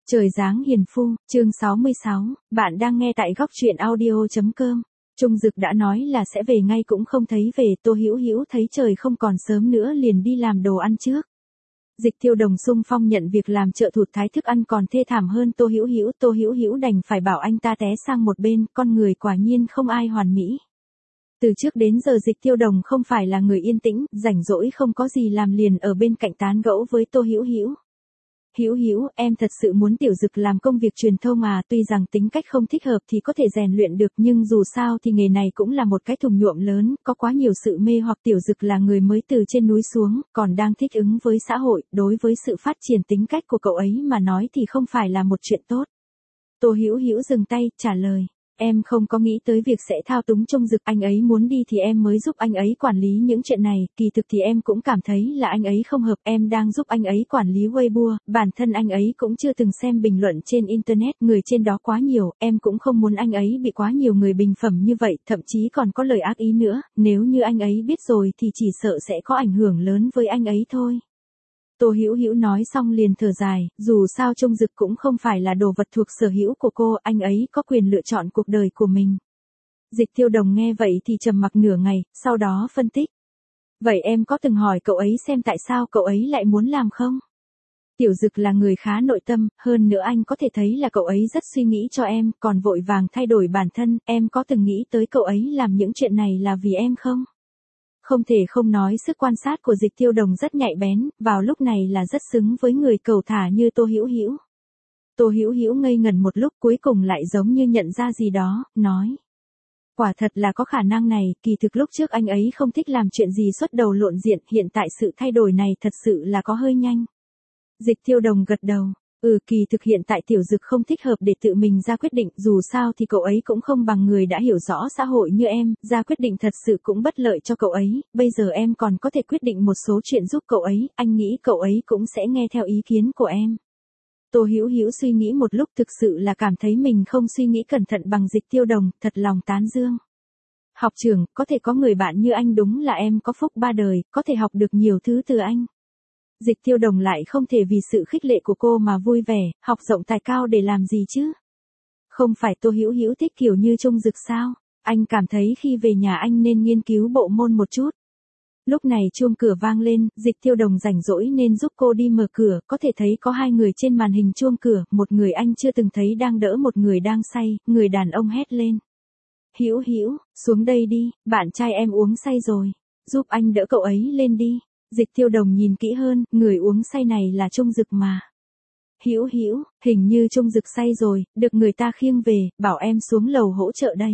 Trời dáng hiền phu, chương 66, bạn đang nghe tại góc truyện audio.com. Trung Dực đã nói là sẽ về ngay cũng không thấy về, Tô Hữu Hữu thấy trời không còn sớm nữa liền đi làm đồ ăn trước. Dịch Tiêu Đồng xung phong nhận việc làm trợ thủ thái thức ăn còn thê thảm hơn Tô Hữu Hữu đành phải bảo anh ta té sang một bên, con người quả nhiên không ai hoàn mỹ. Từ trước đến giờ Dịch Tiêu Đồng không phải là người yên tĩnh, rảnh rỗi không có gì làm liền ở bên cạnh tán gẫu với Tô Hữu Hữu. Hữu Hữu, em thật sự muốn Tiểu Dực làm công việc truyền thông à, tuy rằng tính cách không thích hợp thì có thể rèn luyện được nhưng dù sao thì nghề này cũng là một cái thùng nhuộm lớn, có quá nhiều sự mê hoặc. Tiểu Dực là người mới từ trên núi xuống, còn đang thích ứng với xã hội, đối với sự phát triển tính cách của cậu ấy mà nói thì không phải là một chuyện tốt. Tô Hữu Hữu dừng tay, trả lời. Em không có nghĩ tới việc sẽ thao túng Trung Dực, anh ấy muốn đi thì em mới giúp anh ấy quản lý những chuyện này, kỳ thực thì em cũng cảm thấy là anh ấy không hợp, em đang giúp anh ấy quản lý Weibo, bản thân anh ấy cũng chưa từng xem bình luận trên Internet, người trên đó quá nhiều, em cũng không muốn anh ấy bị quá nhiều người bình phẩm như vậy, thậm chí còn có lời ác ý nữa, nếu như anh ấy biết rồi thì chỉ sợ sẽ có ảnh hưởng lớn với anh ấy thôi. Tô Hữu Hữu nói xong liền thở dài, dù sao Trung Dực cũng không phải là đồ vật thuộc sở hữu của cô, anh ấy có quyền lựa chọn cuộc đời của mình. Dịch Tiêu Đồng nghe vậy thì trầm mặc nửa ngày, sau đó phân tích. Vậy em có từng hỏi cậu ấy xem tại sao cậu ấy lại muốn làm không? Tiểu Dực là người khá nội tâm, hơn nữa anh có thể thấy là cậu ấy rất suy nghĩ cho em, còn vội vàng thay đổi bản thân, em có từng nghĩ tới cậu ấy làm những chuyện này là vì em không? Không thể không nói sức quan sát của Dịch Tiêu Đồng rất nhạy bén, vào lúc này là rất xứng với người cẩu thả như Tô Hữu Hữu. Tô Hữu Hữu ngây ngẩn một lúc cuối cùng lại giống như nhận ra gì đó, nói. Quả thật là có khả năng này, kỳ thực lúc trước anh ấy không thích làm chuyện gì xuất đầu lộ diện, hiện tại sự thay đổi này thật sự là có hơi nhanh. Dịch Tiêu Đồng gật đầu. Kỳ thực hiện tại Tiểu Dực không thích hợp để tự mình ra quyết định, dù sao thì cậu ấy cũng không bằng người đã hiểu rõ xã hội như em, ra quyết định thật sự cũng bất lợi cho cậu ấy, bây giờ em còn có thể quyết định một số chuyện giúp cậu ấy, anh nghĩ cậu ấy cũng sẽ nghe theo ý kiến của em. Tô Hữu Hữu suy nghĩ một lúc thực sự là cảm thấy mình không suy nghĩ cẩn thận bằng Dịch Tiêu Đồng, thật lòng tán dương. Học trưởng, có thể có người bạn như anh đúng là em có phúc ba đời, có thể học được nhiều thứ từ anh. Dịch Tiêu Đồng lại không thể vì sự khích lệ của cô mà vui vẻ, học rộng tài cao để làm gì chứ? Không phải Tô Hữu Hữu thích kiểu như Trung Dực sao? Anh cảm thấy khi về nhà anh nên nghiên cứu bộ môn một chút. Lúc này chuông cửa vang lên, Dịch Tiêu Đồng rảnh rỗi nên giúp cô đi mở cửa, có thể thấy có hai người trên màn hình chuông cửa, một người anh chưa từng thấy đang đỡ một người đang say, người đàn ông hét lên. Hữu Hữu, xuống đây đi, bạn trai em uống say rồi, giúp anh đỡ cậu ấy lên đi. Dịch Tiêu Đồng nhìn kỹ hơn, người uống say này là Trung Dực mà. Hữu Hữu, hình như Trung Dực say rồi, được người ta khiêng về, bảo em xuống lầu hỗ trợ đấy.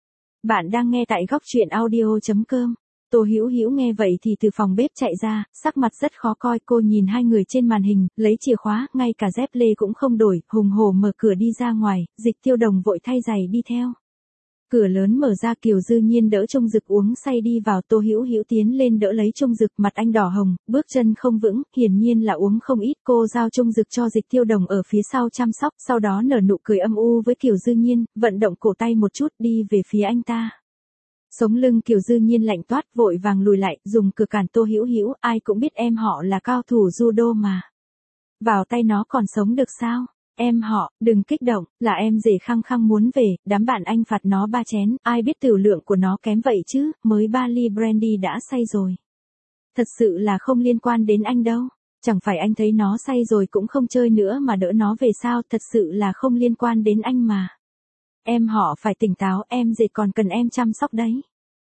Bạn đang nghe tại góc truyện audio.com. Tô Hữu Hữu nghe vậy thì từ phòng bếp chạy ra, sắc mặt rất khó coi, cô nhìn hai người trên màn hình, lấy chìa khóa, ngay cả dép lê cũng không đổi, hùng hổ mở cửa đi ra ngoài, Dịch Tiêu Đồng vội thay giày đi theo. Cửa lớn mở ra, Kiều Dư Nhiên đỡ Trung Dực uống say đi vào, Tô Hữu Hữu tiến lên đỡ lấy Trung Dực, mặt anh đỏ hồng, bước chân không vững, hiển nhiên là uống không ít, cô giao Trung Dực cho Dịch Tiêu Đồng ở phía sau chăm sóc, sau đó nở nụ cười âm u với Kiều Dư Nhiên, vận động cổ tay một chút đi về phía anh ta. Sống lưng Kiều Dư Nhiên lạnh toát, vội vàng lùi lại, dùng cửa cản Tô Hữu Hữu, ai cũng biết em họ là cao thủ judo mà. Vào tay nó còn sống được sao? Em họ, đừng kích động, là em rể khăng khăng muốn về, đám bạn anh phạt nó 3 chén, ai biết tiểu lượng của nó kém vậy chứ, mới 3 ly brandy đã say rồi. Thật sự là không liên quan đến anh đâu, chẳng phải anh thấy nó say rồi cũng không chơi nữa mà đỡ nó về sao, thật sự là không liên quan đến anh mà. Em họ phải tỉnh táo, em rể còn cần em chăm sóc đấy.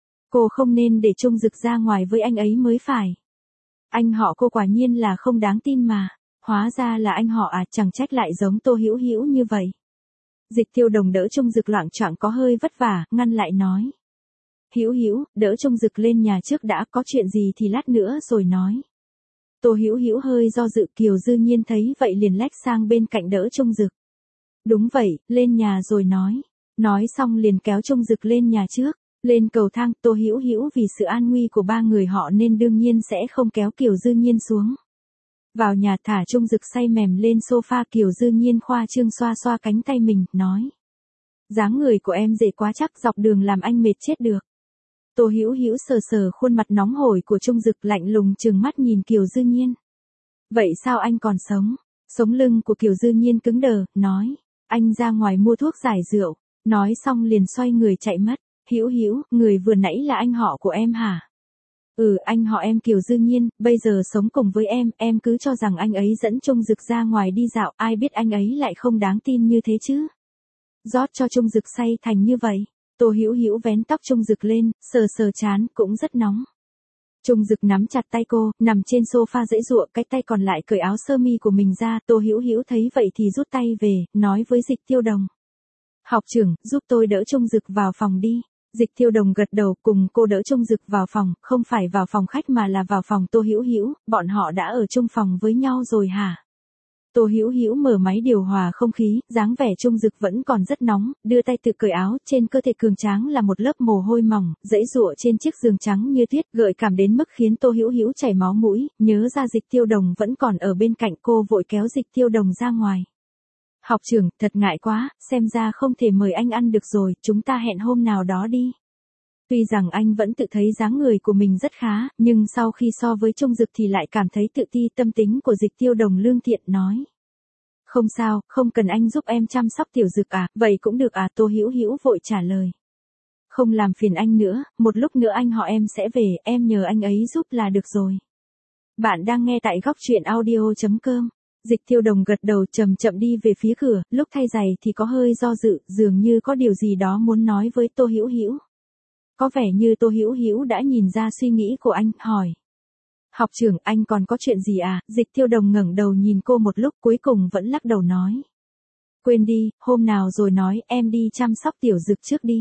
Cô không nên để Trung Dực ra ngoài với anh ấy mới phải. Anh họ cô quả nhiên là không đáng tin mà. Hóa ra là anh họ à, chẳng trách lại giống Tô Hữu Hữu như vậy. Dịch Tiêu Đồng đỡ Trung Dực loạng choạng có hơi vất vả, ngăn lại nói. Hữu Hữu, đỡ Trung Dực lên nhà trước đã, có chuyện gì thì lát nữa rồi nói. Tô Hữu Hữu hơi do dự, Kiều Dư Nhiên thấy vậy liền lách sang bên cạnh đỡ Trung Dực. Đúng vậy, lên nhà rồi nói. Nói xong liền kéo Trung Dực lên nhà trước. Lên cầu thang, Tô Hữu Hữu vì sự an nguy của ba người họ nên đương nhiên sẽ không kéo Kiều Dư Nhiên xuống. Vào nhà thả Trung Dực say mềm lên sofa, Kiều Dư Nhiên khoa trương xoa xoa cánh tay mình, nói. Dáng người của em dễ quá chắc dọc đường làm anh mệt chết được. Tô Hữu Hữu sờ sờ khuôn mặt nóng hổi của Trung Dực lạnh lùng trừng mắt nhìn Kiều Dư Nhiên. Vậy sao anh còn sống? Sống lưng của Kiều Dư Nhiên cứng đờ, nói, anh ra ngoài mua thuốc giải rượu, nói xong liền xoay người chạy mất. Hữu Hữu, người vừa nãy là anh họ của em hả? Ừ, anh họ em Kiều Dư Nhiên, bây giờ sống cùng với em cứ cho rằng anh ấy dẫn Trung Dực ra ngoài đi dạo, ai biết anh ấy lại không đáng tin như thế chứ. Rót cho Trung Dực say thành như vậy. Tô Hữu Hữu vén tóc Trung Dực lên, sờ sờ trán, cũng rất nóng. Trung Dực nắm chặt tay cô, nằm trên sofa giãy giụa, cái tay còn lại cởi áo sơ mi của mình ra. Tô Hữu Hữu thấy vậy thì rút tay về, nói với Dịch Tiêu Đồng. Học trưởng, giúp tôi đỡ Trung Dực vào phòng đi. Dịch Tiêu Đồng gật đầu, cùng cô đỡ Trung Dực vào phòng, không phải vào phòng khách mà là vào phòng Tô Hữu Hữu, bọn họ đã ở chung phòng với nhau rồi hả? Tô Hữu Hữu mở máy điều hòa không khí, dáng vẻ Trung Dực vẫn còn rất nóng, đưa tay tự cởi áo, trên cơ thể cường tráng là một lớp mồ hôi mỏng, giãy giụa trên chiếc giường trắng như tuyết, gợi cảm đến mức khiến Tô Hữu Hữu chảy máu mũi, nhớ ra Dịch Tiêu Đồng vẫn còn ở bên cạnh cô, vội kéo Dịch Tiêu Đồng ra ngoài. Học trưởng, thật ngại quá, xem ra không thể mời anh ăn được rồi, chúng ta hẹn hôm nào đó đi. Tuy rằng anh vẫn tự thấy dáng người của mình rất khá, nhưng sau khi so với Trung Dực thì lại cảm thấy tự ti. Tâm tính của Dịch Tiêu Đồng lương thiện nói. Không sao, không cần anh giúp em chăm sóc Tiểu Dực à, vậy cũng được à, Tô Hữu Hữu vội trả lời. Không làm phiền anh nữa, một lúc nữa anh họ em sẽ về, em nhờ anh ấy giúp là được rồi. Bạn đang nghe tại góc truyện audio.com. Dịch Tiêu Đồng gật đầu, chậm chậm đi về phía cửa, lúc thay giày thì có hơi do dự, dường như có điều gì đó muốn nói với Tô Hữu Hữu. Có vẻ như Tô Hữu Hữu đã nhìn ra suy nghĩ của anh, hỏi. Học trưởng, anh còn có chuyện gì à? Dịch Tiêu Đồng ngẩng đầu nhìn cô một lúc, cuối cùng vẫn lắc đầu nói. Quên đi, hôm nào rồi nói, em đi chăm sóc Tiểu Dực trước đi.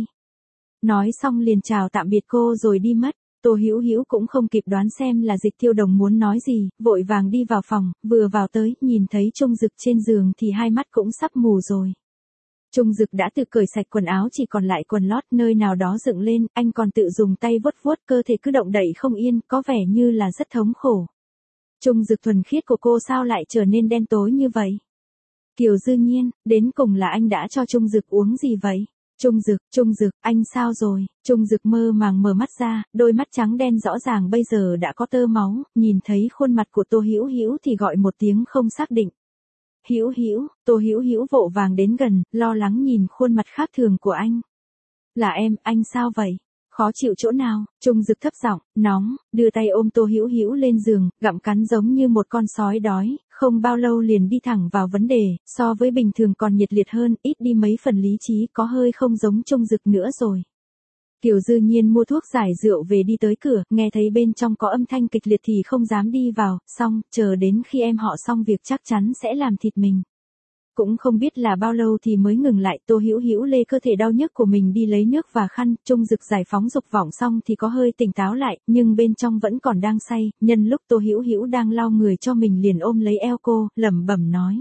Nói xong liền chào tạm biệt cô rồi đi mất. Tô Hữu Hữu cũng không kịp đoán xem là Dịch Tiêu Đồng muốn nói gì, vội vàng đi vào phòng, vừa vào tới, nhìn thấy Trung Dực trên giường thì hai mắt cũng sắp mù rồi. Trung Dực đã tự cởi sạch quần áo, chỉ còn lại quần lót, nơi nào đó dựng lên, anh còn tự dùng tay vuốt vuốt, cơ thể cứ động đậy không yên, có vẻ như là rất thống khổ. Trung Dực thuần khiết của cô sao lại trở nên đen tối như vậy? Kiều Dư Nhiên, đến cùng là anh đã cho Trung Dực uống gì vậy? Trung Dực, anh sao rồi? Trung Dực mơ màng mở mắt ra, đôi mắt trắng đen rõ ràng bây giờ đã có tơ máu, nhìn thấy khuôn mặt của Tô Hữu Hữu thì gọi một tiếng không xác định. Hữu Hữu, Tô Hữu Hữu vội vàng đến gần, lo lắng nhìn khuôn mặt khác thường của anh. Là em, anh sao vậy? Khó chịu chỗ nào? Trung Dực thấp giọng, nóng, đưa tay ôm Tô Hữu Hữu lên giường, gặm cắn giống như một con sói đói, không bao lâu liền đi thẳng vào vấn đề, so với bình thường còn nhiệt liệt hơn, ít đi mấy phần lý trí, có hơi không giống Trung Dực nữa rồi. Kiều Dư Nhiên mua thuốc giải rượu về đi tới cửa, nghe thấy bên trong có âm thanh kịch liệt thì không dám đi vào, xong, chờ đến khi em họ xong việc chắc chắn sẽ làm thịt mình. Cũng không biết là bao lâu thì mới ngừng lại. Tô Hữu Hữu lê cơ thể đau nhức của mình đi lấy nước và khăn, Trung Dực giải phóng dục vọng xong thì có hơi tỉnh táo lại, nhưng bên trong vẫn còn đang say, nhân lúc Tô Hữu Hữu đang lau người cho mình liền ôm lấy eo cô, lẩm bẩm nói.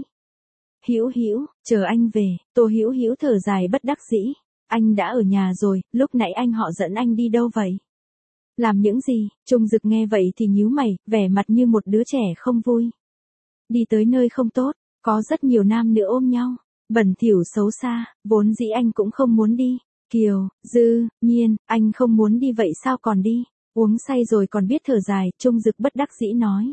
Hữu Hữu, chờ anh về. Tô Hữu Hữu thở dài bất đắc dĩ. Anh đã ở nhà rồi, lúc nãy anh họ dẫn anh đi đâu vậy? Làm những gì? Trung Dực nghe vậy thì nhíu mày, vẻ mặt như một đứa trẻ không vui. Đi tới nơi không tốt, có rất nhiều nam nữ ôm nhau, bẩn thỉu xấu xa, vốn dĩ anh cũng không muốn đi. Kiều Dư Nhiên, anh không muốn đi vậy sao còn đi? Uống say rồi còn biết thở dài, Trung Dực bất đắc dĩ nói.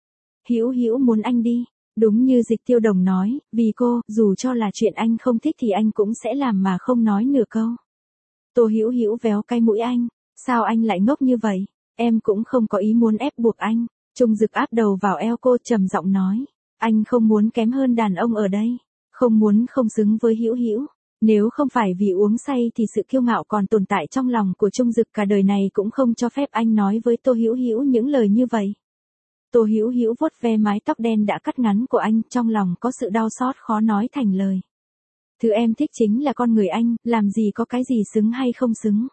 Hữu Hữu muốn anh đi. Đúng như Dịch Tiêu Đồng nói, vì cô, dù cho là chuyện anh không thích thì anh cũng sẽ làm mà không nói nửa câu. Tô Hữu Hữu véo cái mũi anh, sao anh lại ngốc như vậy? Em cũng không có ý muốn ép buộc anh. Trung Dực áp đầu vào eo cô trầm giọng nói, anh không muốn kém hơn đàn ông ở đây, không muốn không xứng với Hữu Hữu. Nếu không phải vì uống say thì sự kiêu ngạo còn tồn tại trong lòng của Trung Dực cả đời này cũng không cho phép anh nói với Tô Hữu Hữu những lời như vậy. Tô Hữu Hữu vuốt ve mái tóc đen đã cắt ngắn của anh, trong lòng có sự đau xót khó nói thành lời. Thứ em thích chính là con người anh, làm gì có cái gì xứng hay không xứng.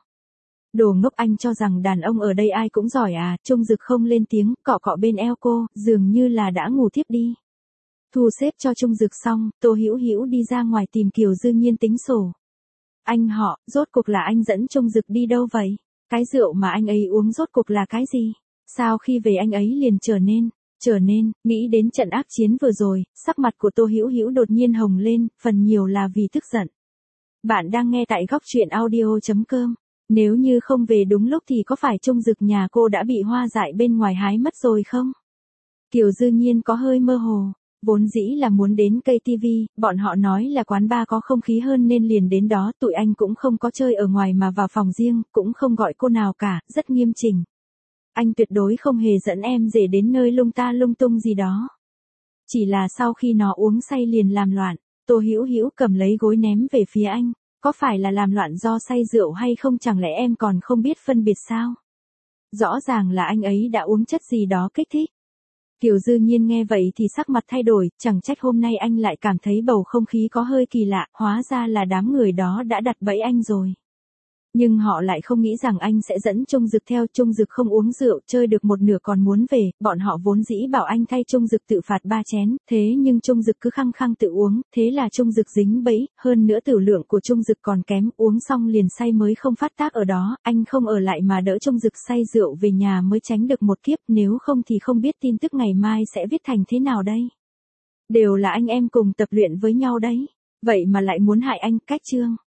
Đồ ngốc, anh cho rằng đàn ông ở đây ai cũng giỏi à? Trung Dực không lên tiếng, cọ cọ bên eo cô, dường như là đã ngủ thiếp đi. Thu xếp cho Trung Dực xong, Tô Hữu Hữu đi ra ngoài tìm Kiều Dư Nhiên tính sổ. Anh họ, rốt cuộc là anh dẫn Trung Dực đi đâu vậy? Cái rượu mà anh ấy uống rốt cuộc là cái gì? Sao khi về anh ấy liền trở nên, nghĩ đến trận ác chiến vừa rồi, sắc mặt của Tô Hữu Hữu đột nhiên hồng lên, phần nhiều là vì tức giận. Bạn đang nghe tại góc truyện audio.com. Nếu như không về đúng lúc thì có phải Trung Dực nhà cô đã bị hoa dại bên ngoài hái mất rồi không? Kiều Dư Nhiên có hơi mơ hồ. Vốn dĩ là muốn đến cây TV, bọn họ nói là quán bar có không khí hơn nên liền đến đó, tụi anh cũng không có chơi ở ngoài mà vào phòng riêng, cũng không gọi cô nào cả, rất nghiêm chỉnh. Anh tuyệt đối không hề dẫn em rể đến nơi lung ta lung tung gì đó. Chỉ là sau khi nó uống say liền làm loạn, Tô Hữu Hữu cầm lấy gối ném về phía anh, có phải là làm loạn do say rượu hay không, chẳng lẽ em còn không biết phân biệt sao? Rõ ràng là anh ấy đã uống chất gì đó kích thích. Kiều Dư Nhiên nghe vậy thì sắc mặt thay đổi, chẳng trách hôm nay anh lại cảm thấy bầu không khí có hơi kỳ lạ, hóa ra là đám người đó đã đặt bẫy anh rồi. Nhưng họ lại không nghĩ rằng anh sẽ dẫn Trung Dực theo. Trung Dực không uống rượu, chơi được một nửa còn muốn về, bọn họ vốn dĩ bảo anh thay Trung Dực tự phạt 3 chén, thế nhưng Trung Dực cứ khăng khăng tự uống, thế là Trung Dực dính bẫy, hơn nữa tử lượng của Trung Dực còn kém, uống xong liền say mới không phát tác ở đó, anh không ở lại mà đỡ Trung Dực say rượu về nhà mới tránh được một kiếp, nếu không thì không biết tin tức ngày mai sẽ viết thành thế nào đây. Đều là anh em cùng tập luyện với nhau đấy, vậy mà lại muốn hại anh, cách chương.